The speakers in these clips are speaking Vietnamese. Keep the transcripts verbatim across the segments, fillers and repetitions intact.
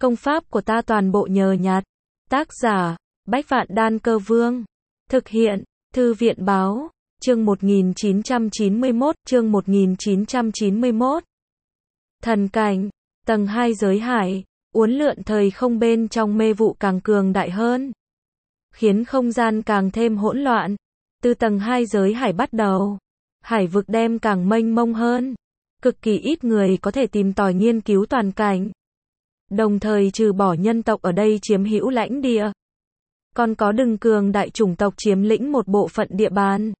Công pháp của ta toàn bộ nhờ nhặt. Tác giả, Bách Vạn Đan Cơ Vương. Thực hiện, Thư viện Báo. Chương một nghìn chín trăm chín mươi mốt, chương một nghìn chín trăm chín mươi mốt. Thần cảnh, tầng hai giới hải, uốn lượn thời không bên trong mê vụ càng cường đại hơn, khiến không gian càng thêm hỗn loạn. Từ tầng hai giới hải bắt đầu, hải vực đem càng mênh mông hơn, cực kỳ ít người có thể tìm tòi nghiên cứu toàn cảnh. Đồng thời trừ bỏ nhân tộc ở đây chiếm hữu lãnh địa, còn có đừng cường đại chủng tộc chiếm lĩnh một bộ phận địa bàn.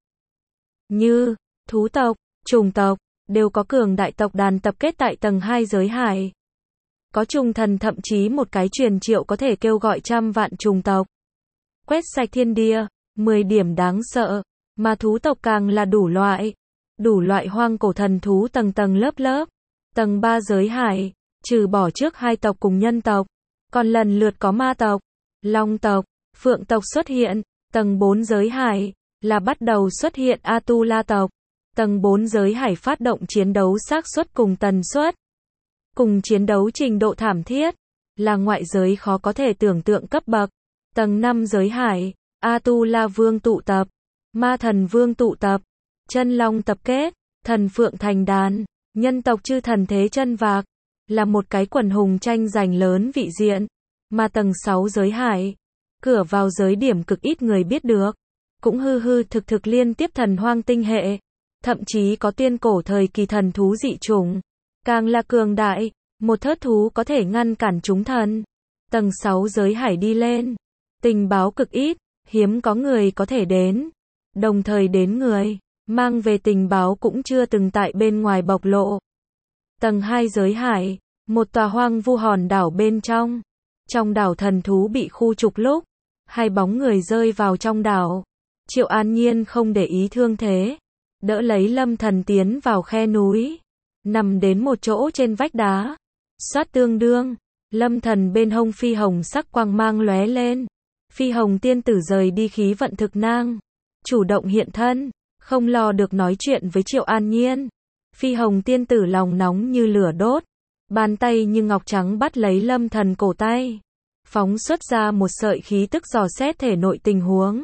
Như, thú tộc, trùng tộc, đều có cường đại tộc đàn tập kết tại tầng hai giới hải. Có trùng thần thậm chí một cái truyền triệu có thể kêu gọi trăm vạn trùng tộc. Quét sạch thiên địa, mười điểm đáng sợ, mà thú tộc càng là đủ loại. Đủ loại hoang cổ thần thú tầng tầng lớp lớp. Tầng ba giới hải, trừ bỏ trước hai tộc cùng nhân tộc, còn lần lượt có ma tộc, long tộc, phượng tộc xuất hiện. Tầng bốn giới hải, là bắt đầu xuất hiện Atula tộc. Tầng bốn giới hải phát động chiến đấu xác suất cùng tần suất, cùng chiến đấu trình độ thảm thiết, là ngoại giới khó có thể tưởng tượng cấp bậc. Tầng năm giới hải, Atula vương tụ tập, ma thần vương tụ tập, chân long tập kết, thần phượng thành đàn, nhân tộc chư thần thế chân vạc, là một cái quần hùng tranh giành lớn vị diện. Mà tầng sáu giới hải, cửa vào giới điểm cực ít người biết được, cũng hư hư thực thực liên tiếp thần hoang tinh hệ, thậm chí có tiên cổ thời kỳ thần thú dị chủng, càng là cường đại, một thớt thú có thể ngăn cản chúng thần. Tầng sáu giới hải đi lên, tình báo cực ít, hiếm có người có thể đến, đồng thời đến người mang về tình báo cũng chưa từng tại bên ngoài bộc lộ. Tầng hai giới hải, một tòa hoang vu hòn đảo bên trong, trong đảo thần thú bị khu trục lúc, hai bóng người rơi vào trong đảo. Triệu An Nhiên không để ý thương thế, đỡ lấy Lâm Thần tiến vào khe núi, nằm đến một chỗ trên vách đá. Xoát tương đương, Lâm Thần bên hông phi hồng sắc quang mang lóe lên. Phi hồng tiên tử rời đi khí vận thực nang, chủ động hiện thân, không lo được nói chuyện với Triệu An Nhiên. Phi hồng tiên tử lòng nóng như lửa đốt, bàn tay như ngọc trắng bắt lấy Lâm Thần cổ tay, phóng xuất ra một sợi khí tức dò xét thể nội tình huống.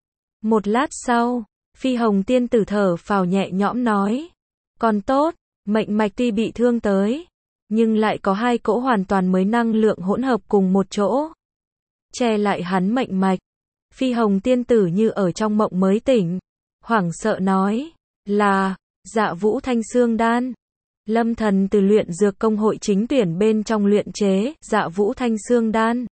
Một lát sau, Phi hồng tiên tử thở phào nhẹ nhõm nói, còn tốt, mệnh mạch tuy bị thương tới, nhưng lại có hai cỗ hoàn toàn mới năng lượng hỗn hợp cùng một chỗ, che lại hắn mệnh mạch. Phi hồng tiên tử như ở trong mộng mới tỉnh, hoảng sợ nói, là Dạ Vũ Thanh Xương Đan. Lâm Thần từ luyện dược công hội chính tuyển bên trong luyện chế Dạ Vũ Thanh Xương Đan,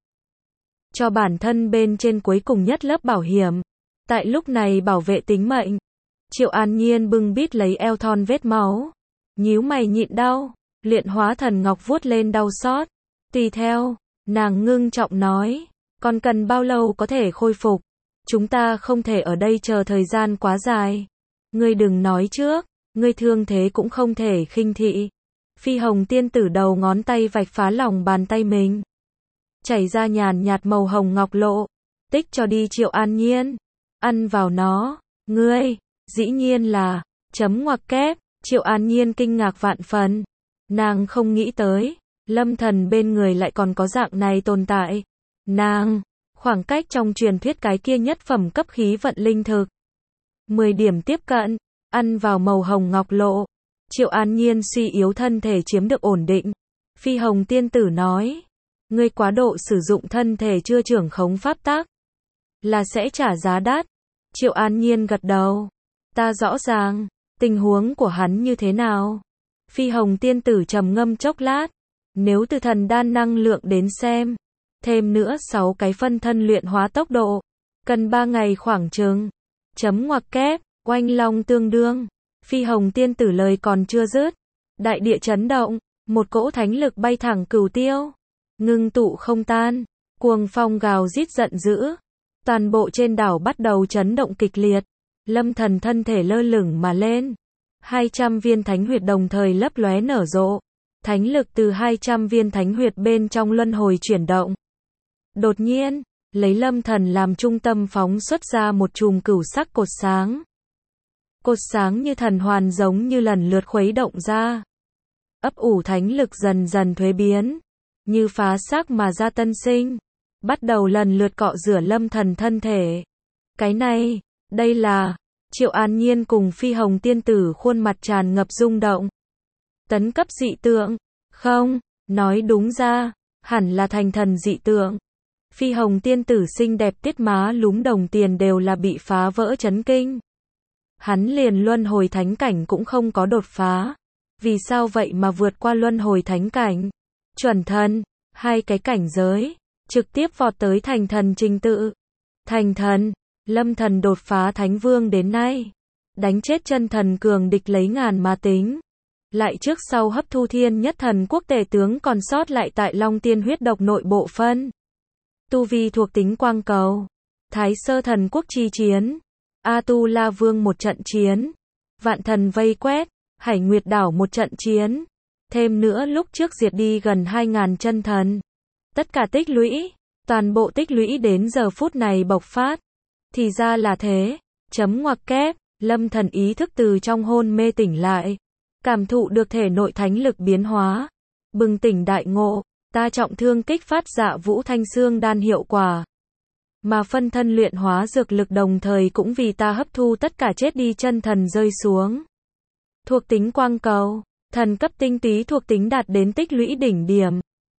cho bản thân bên trên cuối cùng nhất lớp bảo hiểm, tại lúc này bảo vệ tính mệnh. Triệu An Nhiên bưng bít lấy eo thon vết máu, nhíu mày nhịn đau, luyện hóa thần ngọc vuốt lên đau xót. Tùy theo, nàng ngưng trọng nói, còn cần bao lâu có thể khôi phục? Chúng ta không thể ở đây chờ thời gian quá dài. Ngươi đừng nói trước, ngươi thương thế cũng không thể khinh thị. Phi hồng tiên tử đầu ngón tay vạch phá lòng bàn tay mình, chảy ra nhàn nhạt màu hồng ngọc lộ, tích cho đi Triệu An Nhiên. Ăn vào nó, ngươi, dĩ nhiên là, chấm ngoặc kép. Triệu An Nhiên kinh ngạc vạn phần, nàng không nghĩ tới, Lâm Thần bên người lại còn có dạng này tồn tại. Nàng, khoảng cách trong truyền thuyết cái kia nhất phẩm cấp khí vận linh thực, mười điểm tiếp cận, ăn vào màu hồng ngọc lộ. Triệu An Nhiên suy yếu thân thể chiếm được ổn định. Phi hồng tiên tử nói, ngươi quá độ sử dụng thân thể chưa trưởng khống pháp tắc, là sẽ trả giá đắt. Triệu An Nhiên gật đầu, ta rõ ràng, tình huống của hắn như thế nào? Phi hồng tiên tử trầm ngâm chốc lát, nếu từ thần đan năng lượng đến xem, thêm nữa sáu cái phân thân luyện hóa tốc độ, cần ba ngày khoảng chừng. Chấm ngoặc kép, oanh long tương đương. Phi hồng tiên tử lời còn chưa dứt, đại địa chấn động, một cỗ thánh lực bay thẳng cửu tiêu, ngưng tụ không tan, cuồng phong gào rít giận dữ, toàn bộ trên đảo bắt đầu chấn động kịch liệt. Lâm Thần thân thể lơ lửng mà lên, hai trăm viên thánh huyệt đồng thời lấp lóe nở rộ, thánh lực từ hai trăm viên thánh huyệt bên trong luân hồi chuyển động. Đột nhiên, lấy Lâm Thần làm trung tâm phóng xuất ra một chùm cửu sắc cột sáng. Cột sáng như thần hoàn giống như lần lượt khuấy động ra, ấp ủ thánh lực dần dần thuế biến, như phá xác mà ra tân sinh, bắt đầu lần lượt cọ rửa Lâm Thần thân thể. Cái này, đây là, Triệu An Nhiên cùng Phi Hồng tiên tử khuôn mặt tràn ngập rung động. Tấn cấp dị tượng, không, nói đúng ra, hẳn là thành thần dị tượng. Phi Hồng tiên tử xinh đẹp tiết má lúm đồng tiền đều là bị phá vỡ chấn kinh. Hắn liền luân hồi thánh cảnh cũng không có đột phá. Vì sao vậy mà vượt qua luân hồi thánh cảnh? Chuẩn thần, hai cái cảnh giới, trực tiếp vọt tới thành thần trình tự. Thành thần, Lâm Thần đột phá thánh vương đến nay, đánh chết chân thần cường địch lấy ngàn mà tính. Lại trước sau hấp thu thiên nhất thần quốc tể tướng còn sót lại tại Long Tiên huyết độc nội bộ phân. Tu vi thuộc tính quang cầu, Thái Sơ thần quốc chi chiến, A Tu La Vương một trận chiến, Vạn thần vây quét, Hải Nguyệt đảo một trận chiến, thêm nữa lúc trước diệt đi gần hai ngàn chân thần. Tất cả tích lũy, toàn bộ tích lũy đến giờ phút này bộc phát. Thì ra là thế, chấm ngoặc kép, Lâm Thần ý thức từ trong hôn mê tỉnh lại, cảm thụ được thể nội thánh lực biến hóa, bừng tỉnh đại ngộ, ta trọng thương kích phát Dạ Vũ Thanh Xương đan hiệu quả, mà phân thân luyện hóa dược lực đồng thời cũng vì ta hấp thu tất cả chết đi chân thần rơi xuống. Thuộc tính quang cầu, thần cấp tinh túy thuộc tính đạt đến tích lũy đỉnh điểm.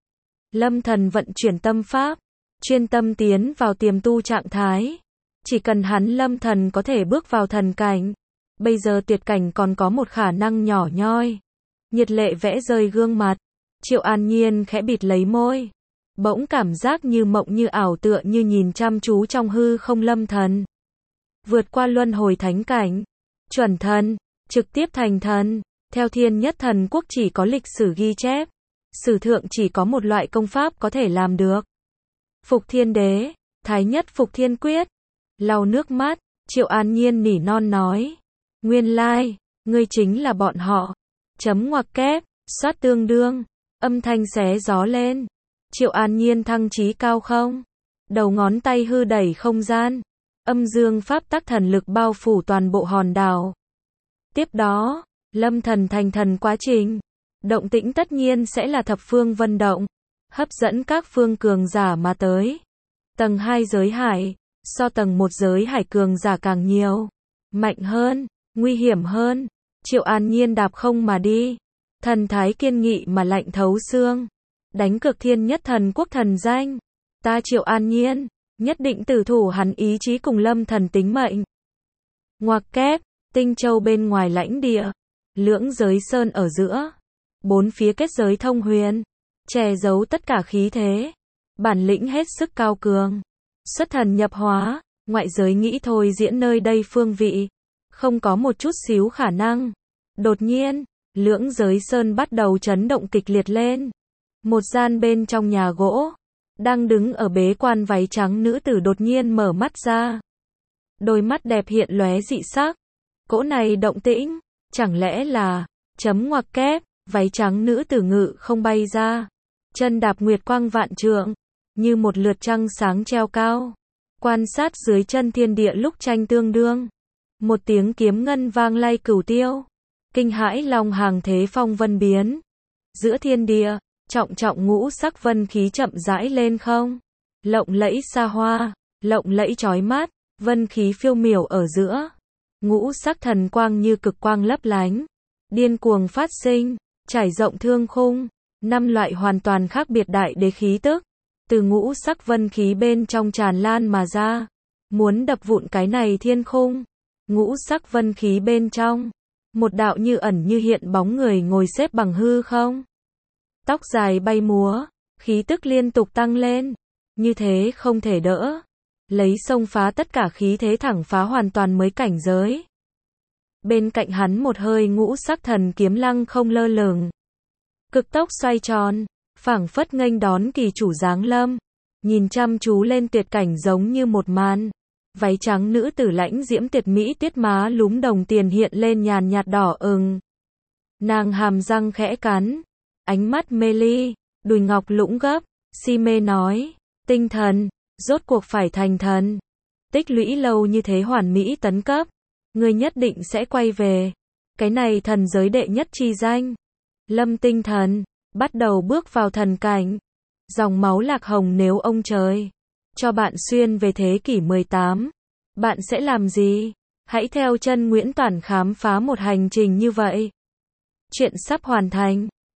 Lâm Thần vận chuyển tâm pháp, chuyên tâm tiến vào tiềm tu trạng thái. Chỉ cần hắn Lâm Thần có thể bước vào thần cảnh, bây giờ tuyệt cảnh còn có một khả năng nhỏ nhoi. Nhiệt lệ vẽ rơi gương mặt, Triệu An Nhiên khẽ bịt lấy môi, bỗng cảm giác như mộng như ảo, tựa như nhìn chăm chú trong hư không Lâm Thần. Vượt qua luân hồi thánh cảnh, chuẩn thần, trực tiếp thành thần, theo thiên nhất thần quốc chỉ có lịch sử ghi chép, sử thượng chỉ có một loại công pháp có thể làm được. Phục Thiên Đế, Thái Nhất Phục Thiên Quyết. Lau nước mắt, Triệu An Nhiên nỉ non nói, nguyên lai, ngươi chính là bọn họ. Chấm ngoặc kép, soát tương đương, âm thanh xé gió lên. Triệu An Nhiên thăng chí cao không? Đầu ngón tay hư đẩy không gian, âm dương pháp tắc thần lực bao phủ toàn bộ hòn đảo. Tiếp đó, Lâm Thần thành thần quá trình, động tĩnh tất nhiên sẽ là thập phương vân động, hấp dẫn các phương cường giả mà tới. Tầng hai giới hải, so tầng một giới hải cường giả càng nhiều, mạnh hơn, nguy hiểm hơn. Triệu An Nhiên đạp không mà đi, thần thái kiên nghị mà lạnh thấu xương, đánh cược thiên nhất thần quốc thần danh. Ta Triệu An Nhiên, nhất định tử thủ hắn ý chí cùng Lâm Thần tính mệnh. Ngoặc kép, Tinh Châu bên ngoài lãnh địa, lưỡng giới sơn ở giữa, bốn phía kết giới thông huyền, che giấu tất cả khí thế, bản lĩnh hết sức cao cường. Xuất thần nhập hóa, ngoại giới nghĩ thôi diễn nơi đây phương vị, không có một chút xíu khả năng. Đột nhiên, lưỡng giới sơn bắt đầu chấn động kịch liệt lên. Một gian bên trong nhà gỗ, đang đứng ở bế quan váy trắng nữ tử đột nhiên mở mắt ra. Đôi mắt đẹp hiện lóe dị sắc. Cỗ này động tĩnh, chẳng lẽ là, chấm ngoặc kép, váy trắng nữ tử ngự không bay ra. Chân đạp nguyệt quang vạn trượng, như một lượt trăng sáng treo cao. Quan sát dưới chân thiên địa lúc tranh tương đương. Một tiếng kiếm ngân vang lay cửu tiêu. Kinh hãi long hàng thế phong vân biến. Giữa thiên địa, trọng trọng ngũ sắc vân khí chậm rãi lên không. Lộng lẫy xa hoa, lộng lẫy chói mắt, vân khí phiêu miểu ở giữa. Ngũ sắc thần quang như cực quang lấp lánh. Điên cuồng phát sinh, trải rộng thương khung. Năm loại hoàn toàn khác biệt đại đế khí tức. Từ ngũ sắc vân khí bên trong tràn lan mà ra. Muốn đập vụn cái này thiên khung. Ngũ sắc vân khí bên trong. Một đạo như ẩn như hiện bóng người ngồi xếp bằng hư không. Tóc dài bay múa, khí tức liên tục tăng lên. Như thế không thể đỡ. Lấy xông phá tất cả khí thế thẳng phá hoàn toàn mới cảnh giới. Bên cạnh hắn một hơi ngũ sắc thần kiếm lăng không lơ lửng. Cực tốc xoay tròn, phảng phất nghênh đón kỳ chủ giáng lâm. Nhìn chăm chú lên tuyệt cảnh giống như một màn. Váy trắng nữ tử lãnh diễm tuyệt mỹ tuyết má lúm đồng tiền hiện lên nhàn nhạt đỏ ửng. Nàng hàm răng khẽ cắn, ánh mắt mê ly, đùi ngọc lũng gấp, si mê nói, tinh thần, rốt cuộc phải thành thần. Tích lũy lâu như thế hoàn mỹ tấn cấp, ngươi nhất định sẽ quay về. Cái này thần giới đệ nhất chi danh. Lâm tinh thần, bắt đầu bước vào thần cảnh. Dòng máu lạc hồng nếu ông trời cho bạn xuyên về thế kỷ mười tám, bạn sẽ làm gì? Hãy theo chân Nguyễn Toản khám phá một hành trình như vậy. Chuyện sắp hoàn thành.